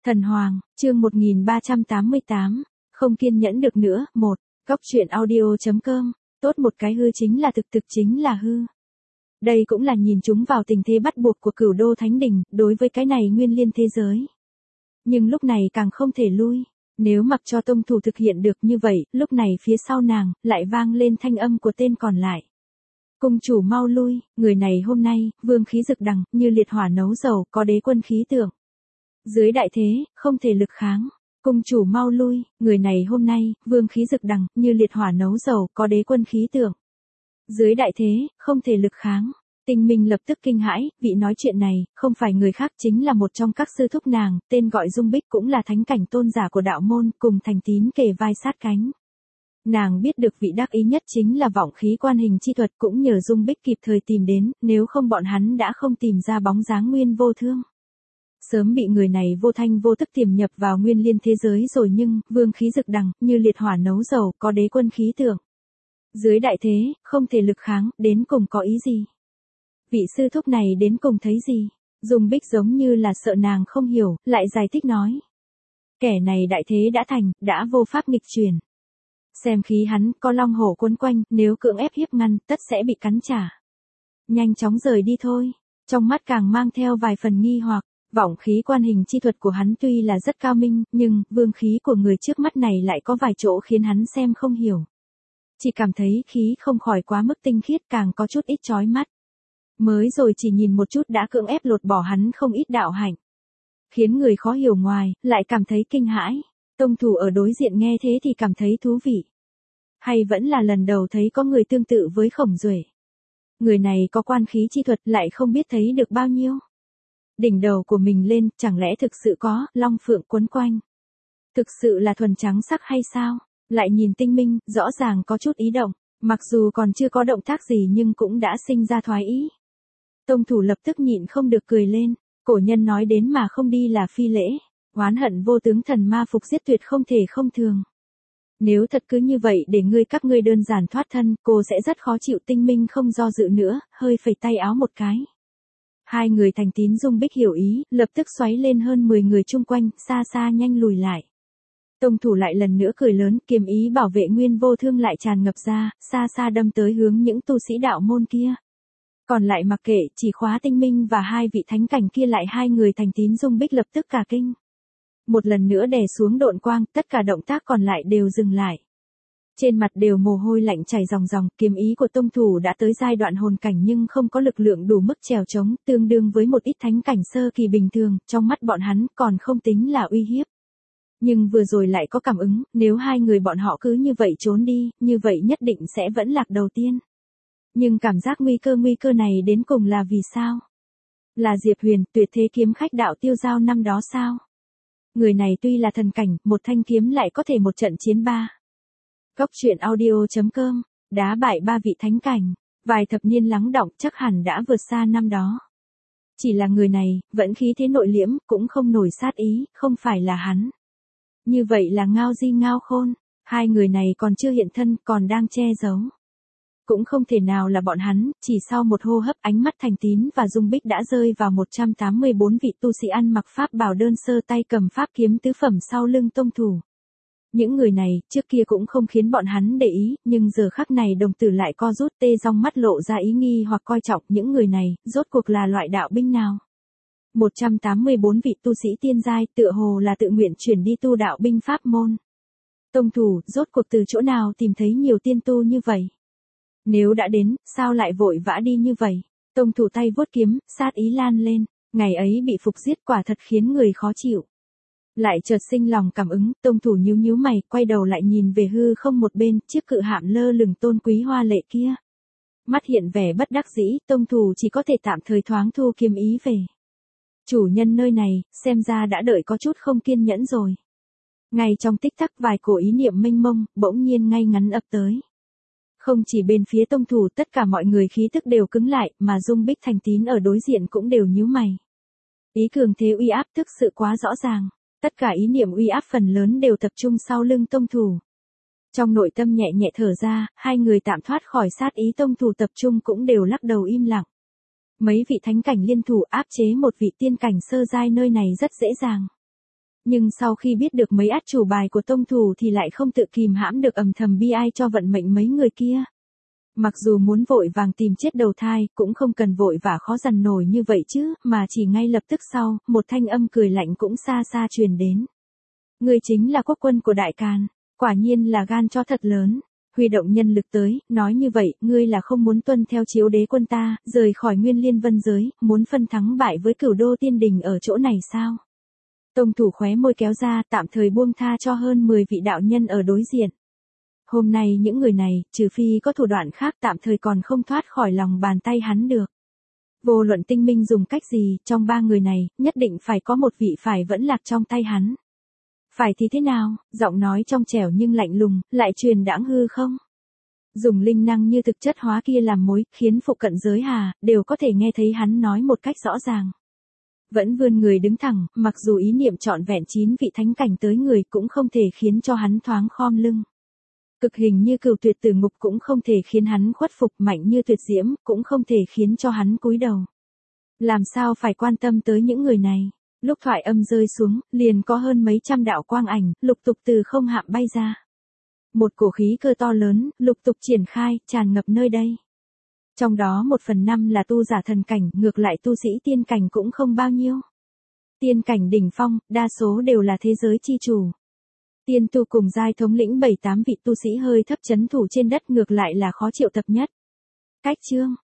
Thần Hoàng, chương 1388, không kiên nhẫn được nữa, 1, Cóc truyện audio.com, tốt một cái hư chính là thực, thực chính là hư. Đây cũng là nhìn chúng vào tình thế bắt buộc của Cửu Đô Thánh Đình, đối với cái này nguyên liên thế giới. Nhưng lúc này càng không thể lui, nếu mặc cho tông thủ thực hiện được như vậy, lúc này phía sau nàng, lại vang lên thanh âm của tên còn lại. Cung chủ mau lui, người này hôm nay, vương khí rực đằng, như liệt hỏa nấu dầu, có đế quân khí tượng. Dưới đại thế, không thể lực kháng. Cung chủ mau lui, người này hôm nay, vương khí rực đằng, như liệt hỏa nấu dầu, có đế quân khí tượng. Dưới đại thế, không thể lực kháng. Tinh Minh lập tức kinh hãi, vị nói chuyện này, không phải người khác chính là một trong các sư thúc nàng, tên gọi Dung Bích cũng là thánh cảnh tôn giả của đạo môn, cùng Thành Tín kề vai sát cánh. Nàng biết được vị đắc ý nhất chính là vọng khí quan hình chi thuật, cũng nhờ Dung Bích kịp thời tìm đến, nếu không bọn hắn đã không tìm ra bóng dáng Nguyên Vô Thương. Sớm bị người này vô thanh vô tức tiềm nhập vào nguyên liên thế giới rồi, nhưng vương khí rực đằng, như liệt hỏa nấu dầu, có đế quân khí tượng. Dưới đại thế, không thể lực kháng, đến cùng có ý gì? Vị sư thúc này đến cùng thấy gì? Dung Bích giống như là sợ nàng không hiểu, lại giải thích nói. Kẻ này đại thế đã thành, đã vô pháp nghịch chuyển. Xem khí hắn, có long hổ quấn quanh, nếu cưỡng ép hiếp ngăn, tất sẽ bị cắn trả. Nhanh chóng rời đi thôi. Trong mắt càng mang theo vài phần nghi hoặc. Vọng khí quan hình chi thuật của hắn tuy là rất cao minh, nhưng vương khí của người trước mắt này lại có vài chỗ khiến hắn xem không hiểu. Chỉ cảm thấy khí không khỏi quá mức tinh khiết, càng có chút ít chói mắt. Mới rồi chỉ nhìn một chút đã cưỡng ép lột bỏ hắn không ít đạo hạnh. Khiến người khó hiểu ngoài, lại cảm thấy kinh hãi. Tông thủ ở đối diện nghe thế thì cảm thấy thú vị. Hay vẫn là lần đầu thấy có người tương tự với Khổng Duệ. Người này có quan khí chi thuật lại không biết thấy được bao nhiêu. Đỉnh đầu của mình lên, chẳng lẽ thực sự có, long phượng quấn quanh. Thực sự là thuần trắng sắc hay sao? Lại nhìn Tinh Minh, rõ ràng có chút ý động, mặc dù còn chưa có động tác gì nhưng cũng đã sinh ra thoái ý. Tông thủ lập tức nhịn không được cười lên, cổ nhân nói đến mà không đi là phi lễ, oán hận vô tướng thần ma phục giết tuyệt không thể không thường. Nếu thật cứ như vậy để các ngươi đơn giản thoát thân, cô sẽ rất khó chịu. Tinh Minh không do dự nữa, hơi phẩy tay áo một cái. Hai người Thành Tín Dung Bích hiểu ý, lập tức xoáy lên hơn 10 người chung quanh, xa xa nhanh lùi lại. Tông thủ lại lần nữa cười lớn, kiềm ý bảo vệ Nguyên Vô Thương lại tràn ngập ra, xa xa đâm tới hướng những tu sĩ đạo môn kia. Còn lại mặc kệ, chỉ khóa Tinh Minh và hai vị thánh cảnh kia lại. Hai người Thành Tín Dung Bích lập tức cả kinh. Một lần nữa đè xuống độn quang, tất cả động tác còn lại đều dừng lại. Trên mặt đều mồ hôi lạnh chảy ròng ròng, kiếm ý của tông thủ đã tới giai đoạn hồn cảnh nhưng không có lực lượng đủ mức trèo chống, tương đương với một ít thánh cảnh sơ kỳ bình thường, trong mắt bọn hắn còn không tính là uy hiếp. Nhưng vừa rồi lại có cảm ứng, nếu hai người bọn họ cứ như vậy trốn đi, như vậy nhất định sẽ vẫn lạc đầu tiên. Nhưng cảm giác nguy cơ này đến cùng là vì sao? Là Diệp Huyền, tuyệt thế kiếm khách đạo tiêu giao năm đó sao? Người này tuy là thần cảnh, một thanh kiếm lại có thể một trận chiến ba. Cóc truyện audio.com, đá bại ba vị thánh cảnh, vài thập niên lắng đọng chắc hẳn đã vượt xa năm đó. Chỉ là người này, vẫn khí thế nội liễm, cũng không nổi sát ý, không phải là hắn. Như vậy là Ngao Di Ngao Khôn, hai người này còn chưa hiện thân, còn đang che giấu. Cũng không thể nào là bọn hắn, chỉ sau một hô hấp ánh mắt Thành Tín và Dung Bích đã rơi vào 184 vị tu sĩ ăn mặc pháp bào đơn sơ tay cầm pháp kiếm tứ phẩm sau lưng tông thủ. Những người này, trước kia cũng không khiến bọn hắn để ý, nhưng giờ khắc này đồng tử lại co rút, tê rong mắt lộ ra ý nghi hoặc coi trọng. Những người này, rốt cuộc là loại đạo binh nào? 184 vị tu sĩ tiên giai, tựa hồ là tự nguyện chuyển đi tu đạo binh pháp môn. Tông thủ, rốt cuộc từ chỗ nào tìm thấy nhiều tiên tu như vậy? Nếu đã đến, sao lại vội vã đi như vậy? Tông thủ tay vuốt kiếm, sát ý lan lên, ngày ấy bị phục giết quả thật khiến người khó chịu. Lại chợt sinh lòng cảm ứng, tông thủ nhíu mày, quay đầu lại nhìn về hư không một bên, chiếc cự hạm lơ lửng tôn quý hoa lệ kia. Mắt hiện vẻ bất đắc dĩ, tông thủ chỉ có thể tạm thời thoáng thu kiếm ý về. Chủ nhân nơi này, xem ra đã đợi có chút không kiên nhẫn rồi. Ngay trong tích tắc vài cổ ý niệm mênh mông, bỗng nhiên ngay ngắn ập tới. Không chỉ bên phía tông thủ, tất cả mọi người khí tức đều cứng lại, mà Dung Bích Thành Tín ở đối diện cũng đều nhíu mày. Ý cường thế uy áp thực sự quá rõ ràng. Tất cả ý niệm uy áp phần lớn đều tập trung sau lưng tông thủ. Trong nội tâm nhẹ nhẹ thở ra, hai người tạm thoát khỏi sát ý tông thủ tập trung cũng đều lắc đầu im lặng. Mấy vị thánh cảnh liên thủ áp chế một vị tiên cảnh sơ giai nơi này rất dễ dàng. Nhưng sau khi biết được mấy át chủ bài của tông thủ thì lại không tự kìm hãm được âm thầm bi ai cho vận mệnh mấy người kia. Mặc dù muốn vội vàng tìm chết đầu thai, cũng không cần vội vã khó dằn nổi như vậy chứ, mà chỉ ngay lập tức sau, một thanh âm cười lạnh cũng xa xa truyền đến. Ngươi chính là quốc quân của Đại Càn, quả nhiên là gan cho thật lớn. Huy động nhân lực tới, nói như vậy, ngươi là không muốn tuân theo chiếu đế quân ta, rời khỏi Nguyên Liên Vân giới, muốn phân thắng bại với Cửu Đô Tiên Đình ở chỗ này sao? Tông thủ khóe môi kéo ra, tạm thời buông tha cho hơn 10 vị đạo nhân ở đối diện. Hôm nay những người này, trừ phi có thủ đoạn khác, tạm thời còn không thoát khỏi lòng bàn tay hắn được. Vô luận tinh minh dùng cách gì, trong 3 người này, nhất định phải có một vị phải vẫn lạc trong tay hắn. Phải thì thế nào? Giọng nói trong trẻo nhưng lạnh lùng, lại truyền đãng hư không? Dùng linh năng như thực chất hóa kia làm mối, khiến phụ cận giới hà, đều có thể nghe thấy hắn nói một cách rõ ràng. Vẫn vươn người đứng thẳng, mặc dù ý niệm trọn vẹn 9 vị thánh cảnh tới người cũng không thể khiến cho hắn thoáng khom lưng. Cực hình như Cửu Tuyệt Tử Ngục cũng không thể khiến hắn khuất phục, mạnh như Tuyệt Diễm cũng không thể khiến cho hắn cúi đầu. Làm sao phải quan tâm tới những người này? Lúc thoại âm rơi xuống, liền có hơn mấy trăm đạo quang ảnh, lục tục từ không hạm bay ra. Một cổ khí cơ to lớn, lục tục triển khai, tràn ngập nơi đây. Trong đó 1/5 là tu giả thần cảnh, ngược lại tu sĩ tiên cảnh cũng không bao nhiêu. Tiên cảnh đỉnh phong, đa số đều là thế giới chi chủ. Tiên tu cùng giai thống lĩnh 7-8 vị tu sĩ hơi thấp chấn thủ trên đất ngược lại là khó triệu tập nhất. Cách chương